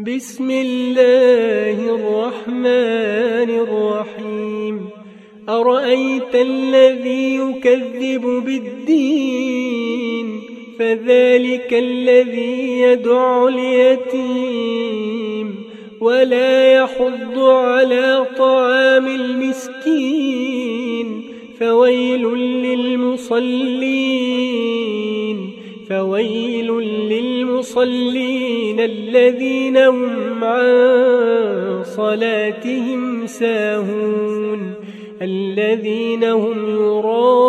بسم الله الرحمن الرحيم أرأيت الذي يكذب بالدين فذلك الذي يدع اليتيم ولا يحض على طعام المسكين فويل للمصلين الذين هم عن صلاتهم ساهون الذين هم يراءون